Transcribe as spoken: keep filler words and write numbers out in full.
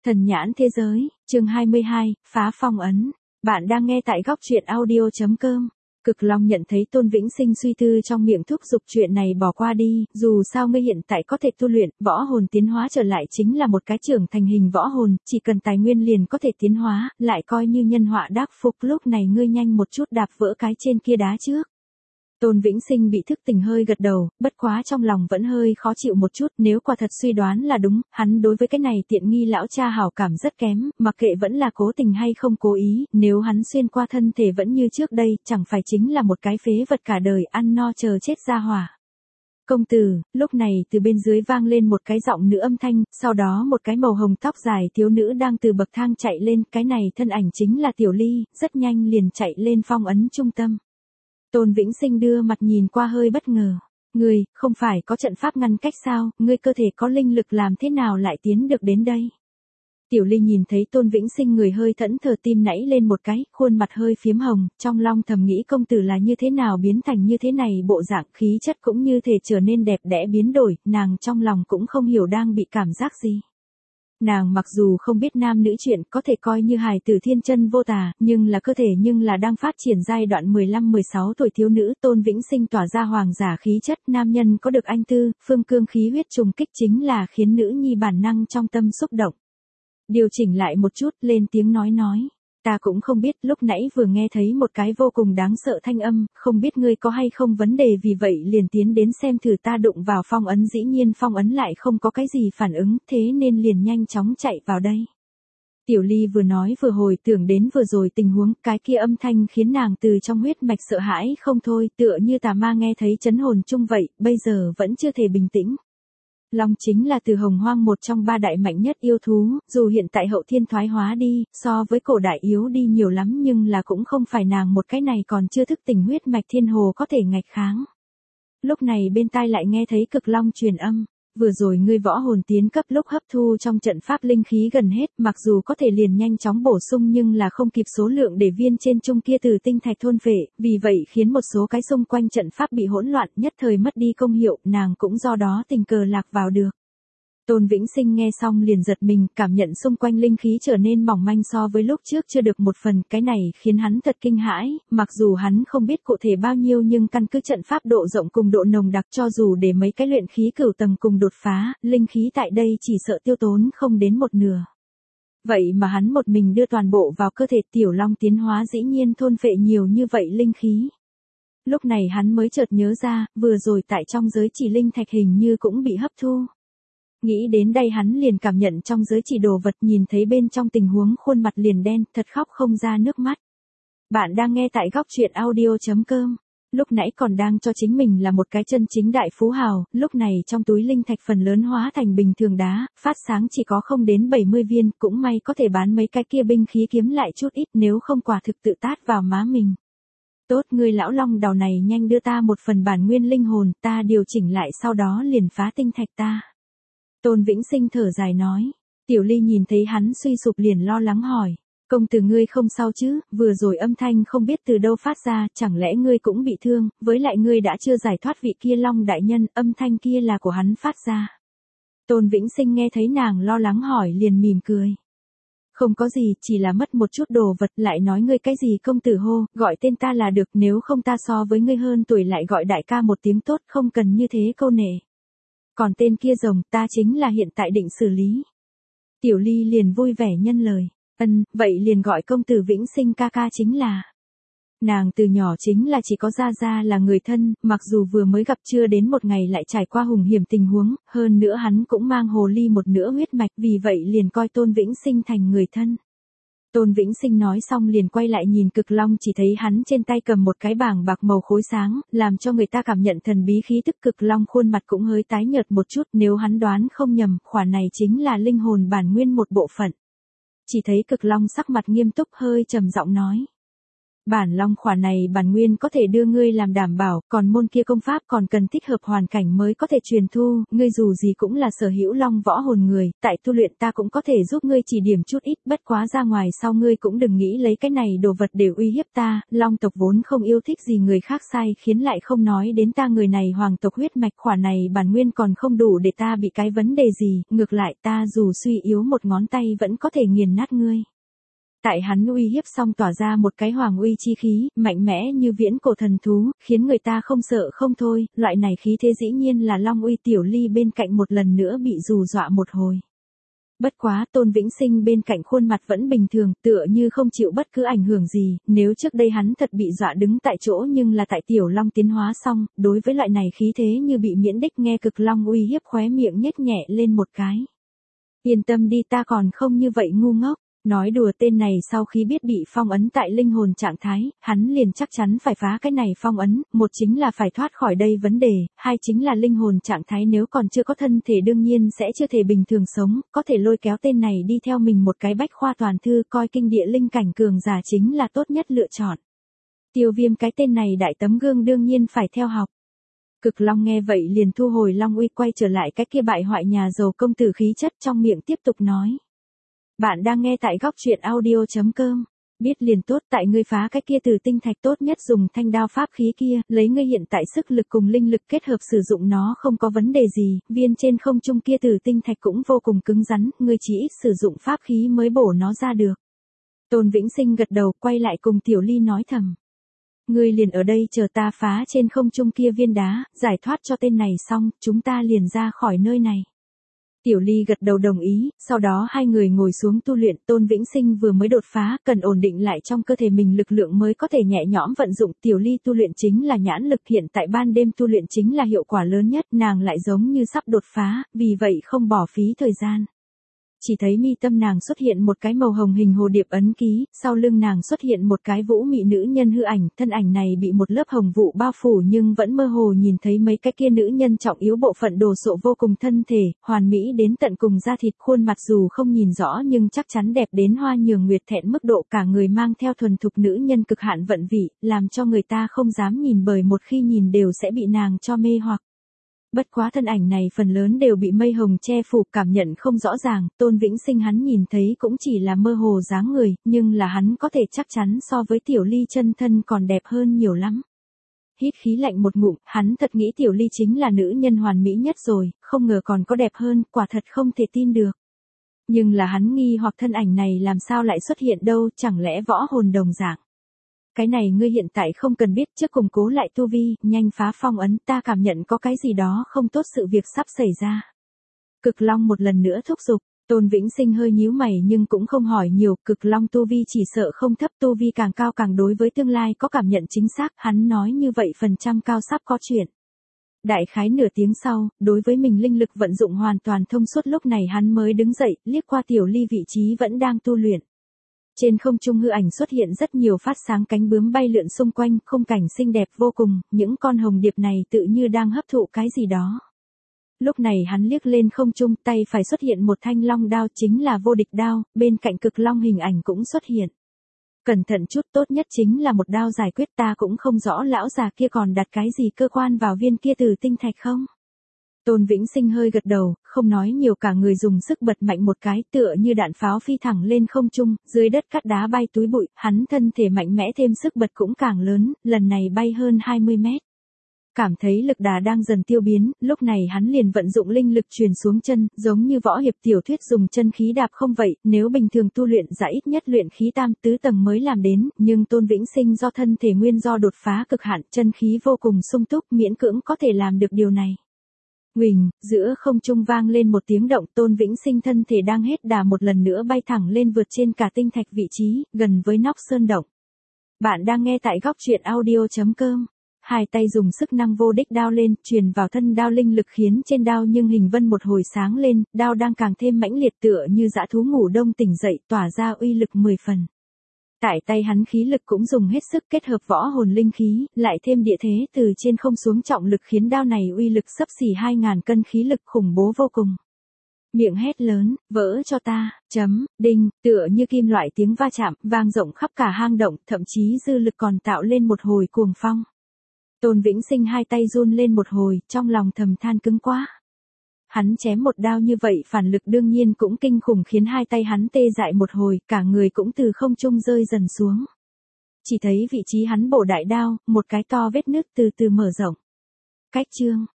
Thần nhãn thế giới, chương hai mươi hai, phá phong ấn. Bạn đang nghe tại góc truyện audio chấm com. Cực Long nhận thấy Tôn Vĩnh Sinh suy tư trong miệng thúc giục chuyện này bỏ qua đi, dù sao ngươi hiện tại có thể tu luyện, võ hồn tiến hóa trở lại chính là một cái trưởng thành hình võ hồn, chỉ cần tài nguyên liền có thể tiến hóa, lại coi như nhân họa đắc phúc, lúc này ngươi nhanh một chút đạp vỡ cái trên kia đá trước. Tôn Vĩnh Sinh bị thức tỉnh hơi gật đầu, bất quá trong lòng vẫn hơi khó chịu một chút, nếu quả thật suy đoán là đúng, hắn đối với cái này tiện nghi lão cha hảo cảm rất kém, mặc kệ vẫn là cố tình hay không cố ý, nếu hắn xuyên qua thân thể vẫn như trước đây, chẳng phải chính là một cái phế vật cả đời ăn no chờ chết ra hỏa. Công tử, lúc này từ bên dưới vang lên một cái giọng nữ âm thanh, sau đó một cái màu hồng tóc dài thiếu nữ đang từ bậc thang chạy lên, cái này thân ảnh chính là Tiểu Ly, rất nhanh liền chạy lên phong ấn trung tâm. Tôn Vĩnh Sinh đưa mặt nhìn qua hơi bất ngờ. Ngươi, không phải có trận pháp ngăn cách sao, ngươi cơ thể có linh lực làm thế nào lại tiến được đến đây? Tiểu Ly nhìn thấy Tôn Vĩnh Sinh người hơi thẫn thờ tim nảy lên một cái, khuôn mặt hơi phiếm hồng, trong lòng thầm nghĩ công tử là như thế nào biến thành như thế này bộ dạng khí chất cũng như thể trở nên đẹp đẽ biến đổi, nàng trong lòng cũng không hiểu đang bị cảm giác gì. Nàng mặc dù không biết nam nữ chuyện có thể coi như hài tử thiên chân vô tà, nhưng là cơ thể nhưng là đang phát triển giai đoạn mười lăm mười sáu tuổi thiếu nữ. Tôn Vĩnh Sinh tỏa ra hoàng giả khí chất, nam nhân có được anh tư, phương cương khí huyết trùng kích chính là khiến nữ nhi bản năng trong tâm xúc động. Điều chỉnh lại một chút, lên tiếng nói nói. Ta cũng không biết, lúc nãy vừa nghe thấy một cái vô cùng đáng sợ thanh âm, không biết ngươi có hay không vấn đề, vì vậy liền tiến đến xem thử. Ta đụng vào phong ấn, dĩ nhiên phong ấn lại không có cái gì phản ứng, thế nên liền nhanh chóng chạy vào đây. Tiểu Ly vừa nói vừa hồi tưởng đến vừa rồi tình huống, cái kia âm thanh khiến nàng từ trong huyết mạch sợ hãi không thôi, tựa như tà ma nghe thấy chấn hồn chung vậy, bây giờ vẫn chưa thể bình tĩnh. Long chính là từ hồng hoang một trong ba đại mạnh nhất yêu thú, dù hiện tại hậu thiên thoái hóa đi, so với cổ đại yếu đi nhiều lắm nhưng là cũng không phải nàng một cái này còn chưa thức tỉnh huyết mạch thiên hồ có thể nghịch kháng. Lúc này bên tai lại nghe thấy Cực Long truyền âm, vừa rồi ngươi võ hồn tiến cấp lúc hấp thu trong trận pháp linh khí gần hết, mặc dù có thể liền nhanh chóng bổ sung nhưng là không kịp số lượng để viên trên chung kia từ tinh thạch thôn phệ, vì vậy khiến một số cái xung quanh trận pháp bị hỗn loạn, nhất thời mất đi công hiệu, nàng cũng do đó tình cờ lạc vào được. Tôn Vĩnh Sinh nghe xong liền giật mình, cảm nhận xung quanh linh khí trở nên mỏng manh so với lúc trước chưa được một phần, cái này khiến hắn thật kinh hãi, mặc dù hắn không biết cụ thể bao nhiêu nhưng căn cứ trận pháp độ rộng cùng độ nồng đặc, cho dù để mấy cái luyện khí cửu tầng cùng đột phá, linh khí tại đây chỉ sợ tiêu tốn không đến một nửa. Vậy mà hắn một mình đưa toàn bộ vào cơ thể, Tiểu Long tiến hóa dĩ nhiên thôn phệ nhiều như vậy linh khí. Lúc này hắn mới chợt nhớ ra, vừa rồi tại trong giới chỉ linh thạch hình như cũng bị hấp thu. Nghĩ đến đây hắn liền cảm nhận trong giới chỉ đồ vật, nhìn thấy bên trong tình huống, khuôn mặt liền đen, thật khóc không ra nước mắt. Bạn đang nghe tại góc truyện audio chấm com. Lúc nãy còn đang cho chính mình là một cái chân chính đại phú hào, lúc này trong túi linh thạch phần lớn hóa thành bình thường đá, phát sáng chỉ có không đến bảy mươi viên, cũng may có thể bán mấy cái kia binh khí kiếm lại chút ít, nếu không quả thực tự tát vào má mình. Tốt, ngươi lão long đầu này nhanh đưa ta một phần bản nguyên linh hồn, ta điều chỉnh lại sau đó liền phá tinh thạch ta. Tôn Vĩnh Sinh thở dài nói. Tiểu Ly nhìn thấy hắn suy sụp liền lo lắng hỏi. Công tử ngươi không sao chứ, vừa rồi âm thanh không biết từ đâu phát ra, chẳng lẽ ngươi cũng bị thương, với lại ngươi đã chưa giải thoát vị kia Long đại nhân, âm thanh kia là của hắn phát ra. Tôn Vĩnh Sinh nghe thấy nàng lo lắng hỏi liền mỉm cười. Không có gì, chỉ là mất một chút đồ vật, lại nói ngươi cái gì công tử hô, gọi tên ta là được, nếu không ta so với ngươi hơn tuổi lại gọi đại ca một tiếng tốt, không cần như thế câu nệ. Còn tên kia rồng, ta chính là hiện tại định xử lý. Tiểu Ly liền vui vẻ nhân lời. Ân, vậy liền gọi công tử Vĩnh Sinh ca ca chính là. Nàng từ nhỏ chính là chỉ có gia gia là người thân, mặc dù vừa mới gặp chưa đến một ngày lại trải qua hùng hiểm tình huống, hơn nữa hắn cũng mang hồ ly một nửa huyết mạch, vì vậy liền coi Tôn Vĩnh Sinh thành người thân. Tôn Vĩnh Sinh nói xong liền quay lại nhìn Cực Long, chỉ thấy hắn trên tay cầm một cái bảng bạc màu khối sáng, làm cho người ta cảm nhận thần bí khí tức. Cực Long khuôn mặt cũng hơi tái nhợt một chút, nếu hắn đoán không nhầm, khoản này chính là linh hồn bản nguyên một bộ phận. Chỉ thấy Cực Long sắc mặt nghiêm túc hơi trầm giọng nói. Bản long khỏa này bản nguyên có thể đưa ngươi làm đảm bảo, còn môn kia công pháp còn cần thích hợp hoàn cảnh mới có thể truyền thu, ngươi dù gì cũng là sở hữu long võ hồn người, tại tu luyện ta cũng có thể giúp ngươi chỉ điểm chút ít, bất quá ra ngoài sau ngươi cũng đừng nghĩ lấy cái này đồ vật để uy hiếp ta, long tộc vốn không yêu thích gì người khác sai khiến lại không nói đến ta người này hoàng tộc huyết mạch khỏa này bản nguyên còn không đủ để ta bị cái vấn đề gì, ngược lại ta dù suy yếu một ngón tay vẫn có thể nghiền nát ngươi. Tại hắn uy hiếp xong tỏa ra một cái hoàng uy chi khí, mạnh mẽ như viễn cổ thần thú, khiến người ta không sợ không thôi, loại này khí thế dĩ nhiên là long uy. Tiểu Ly bên cạnh một lần nữa bị hù dọa một hồi. Bất quá Tôn Vĩnh Sinh bên cạnh khuôn mặt vẫn bình thường, tựa như không chịu bất cứ ảnh hưởng gì, nếu trước đây hắn thật bị dọa đứng tại chỗ nhưng là tại Tiểu Long tiến hóa xong, đối với loại này khí thế như bị miễn đích nghe cực long uy hiếp khóe miệng nhếch nhẹ lên một cái. Yên tâm đi, ta còn không như vậy ngu ngốc. Nói đùa, tên này sau khi biết bị phong ấn tại linh hồn trạng thái, hắn liền chắc chắn phải phá cái này phong ấn, một chính là phải thoát khỏi đây vấn đề, hai chính là linh hồn trạng thái nếu còn chưa có thân thể đương nhiên sẽ chưa thể bình thường sống, có thể lôi kéo tên này đi theo mình một cái bách khoa toàn thư, coi kinh địa linh cảnh cường giả chính là tốt nhất lựa chọn. Tiêu Viêm cái tên này đại tấm gương đương nhiên phải theo học. Cực Long nghe vậy liền thu hồi long uy, quay trở lại cái kia bại hoại nhà giàu công tử khí chất, trong miệng tiếp tục nói. Bạn đang nghe tại góc truyện audio chấm com. Biết liền tốt, tại ngươi phá cái kia từ tinh thạch tốt nhất dùng thanh đao pháp khí kia, lấy ngươi hiện tại sức lực cùng linh lực kết hợp sử dụng nó không có vấn đề gì, viên trên không trung kia từ tinh thạch cũng vô cùng cứng rắn, ngươi chỉ ít sử dụng pháp khí mới bổ nó ra được. Tôn Vĩnh Sinh gật đầu, quay lại cùng Tiểu Ly nói thầm. Ngươi liền ở đây chờ ta phá trên không trung kia viên đá, giải thoát cho tên này xong, chúng ta liền ra khỏi nơi này. Tiểu Ly gật đầu đồng ý, sau đó hai người ngồi xuống tu luyện. Tôn Vĩnh Sinh vừa mới đột phá, cần ổn định lại trong cơ thể mình lực lượng mới có thể nhẹ nhõm vận dụng. Tiểu Ly tu luyện chính là nhãn lực, hiện tại ban đêm tu luyện chính là hiệu quả lớn nhất, nàng lại giống như sắp đột phá, vì vậy không bỏ phí thời gian. Chỉ thấy mi tâm nàng xuất hiện một cái màu hồng hình hồ điệp ấn ký, sau lưng nàng xuất hiện một cái vũ mị nữ nhân hư ảnh, thân ảnh này bị một lớp hồng vụ bao phủ nhưng vẫn mơ hồ nhìn thấy mấy cái kia nữ nhân trọng yếu bộ phận đồ sộ vô cùng thân thể, hoàn mỹ đến tận cùng da thịt, khuôn mặt dù không nhìn rõ nhưng chắc chắn đẹp đến hoa nhường nguyệt thẹn mức độ, cả người mang theo thuần thục nữ nhân cực hạn vận vị, làm cho người ta không dám nhìn, bởi một khi nhìn đều sẽ bị nàng cho mê hoặc. Bất quá thân ảnh này phần lớn đều bị mây hồng che phủ, cảm nhận không rõ ràng. Tôn Vĩnh Sinh hắn nhìn thấy cũng chỉ là mơ hồ dáng người, nhưng là hắn có thể chắc chắn so với Tiểu Ly chân thân còn đẹp hơn nhiều lắm. Hít khí lạnh một ngụm, hắn thật nghĩ Tiểu Ly chính là nữ nhân hoàn mỹ nhất rồi, không ngờ còn có đẹp hơn, quả thật không thể tin được. Nhưng là hắn nghi hoặc thân ảnh này làm sao lại xuất hiện đâu, chẳng lẽ võ hồn đồng dạng. Cái này ngươi hiện tại không cần biết, trước củng cố lại tu vi, nhanh phá phong ấn, ta cảm nhận có cái gì đó không tốt, sự việc sắp xảy ra. Cực Long một lần nữa thúc giục. Tôn Vĩnh Sinh hơi nhíu mày nhưng cũng không hỏi nhiều, Cực Long tu vi chỉ sợ không thấp, tu vi càng cao càng đối với tương lai có cảm nhận chính xác, hắn nói như vậy phần trăm cao sắp có chuyện. Đại khái nửa tiếng sau, đối với mình linh lực vận dụng hoàn toàn thông suốt, lúc này hắn mới đứng dậy, liếc qua Tiểu Ly vị trí vẫn đang tu luyện. Trên không trung hư ảnh xuất hiện rất nhiều phát sáng cánh bướm bay lượn xung quanh, khung cảnh xinh đẹp vô cùng, những con hồng điệp này tự như đang hấp thụ cái gì đó. Lúc này hắn liếc lên không trung, tay phải xuất hiện một thanh long đao, chính là vô địch đao, bên cạnh Cực Long hình ảnh cũng xuất hiện. Cẩn thận chút, tốt nhất chính là một đao giải quyết, ta cũng không rõ lão già kia còn đặt cái gì cơ quan vào viên kia từ tinh thạch không. Tôn Vĩnh Sinh hơi gật đầu, không nói nhiều, cả người dùng sức bật mạnh một cái, tựa như đạn pháo phi thẳng lên không trung, dưới đất cát đá bay túi bụi, hắn thân thể mạnh mẽ thêm sức bật cũng càng lớn, lần này bay hơn hai mươi mét. Cảm thấy lực đà đang dần tiêu biến, lúc này hắn liền vận dụng linh lực truyền xuống chân, giống như võ hiệp tiểu thuyết dùng chân khí đạp không vậy, nếu bình thường tu luyện giả ít nhất luyện khí tam tứ tầng mới làm đến, nhưng Tôn Vĩnh Sinh do thân thể nguyên do đột phá cực hạn, chân khí vô cùng sung túc, miễn cưỡng có thể làm được điều này. Huỳnh, giữa không trung vang lên một tiếng động, Tôn Vĩnh Sinh thân thể đang hết đà một lần nữa bay thẳng lên vượt trên cả tinh thạch vị trí, gần với nóc sơn động. Bạn đang nghe tại góc truyện audio chấm com. Hai tay dùng sức năng vô địch đao lên, truyền vào thân đao linh lực khiến trên đao nhưng hình vân một hồi sáng lên, đao đang càng thêm mãnh liệt tựa như dã thú ngủ đông tỉnh dậy, tỏa ra uy lực mười phần. Tại tay hắn khí lực cũng dùng hết sức, kết hợp võ hồn linh khí, lại thêm địa thế từ trên không xuống trọng lực khiến đao này uy lực xấp xỉ hai ngàn cân khí lực, khủng bố vô cùng. miệng hét lớn, vỡ cho ta, chấm, đinh, tựa như kim loại tiếng va chạm, vang rộng khắp cả hang động, thậm chí dư lực còn tạo lên một hồi cuồng phong. Tôn Vĩnh Sinh hai tay run lên một hồi, trong lòng thầm than cứng quá. Hắn chém một đao như vậy phản lực đương nhiên cũng kinh khủng khiến hai tay hắn tê dại một hồi, cả người cũng từ không trung rơi dần xuống. Chỉ thấy vị trí hắn bổ đại đao, một cái to vết nứt từ từ mở rộng. Cách chương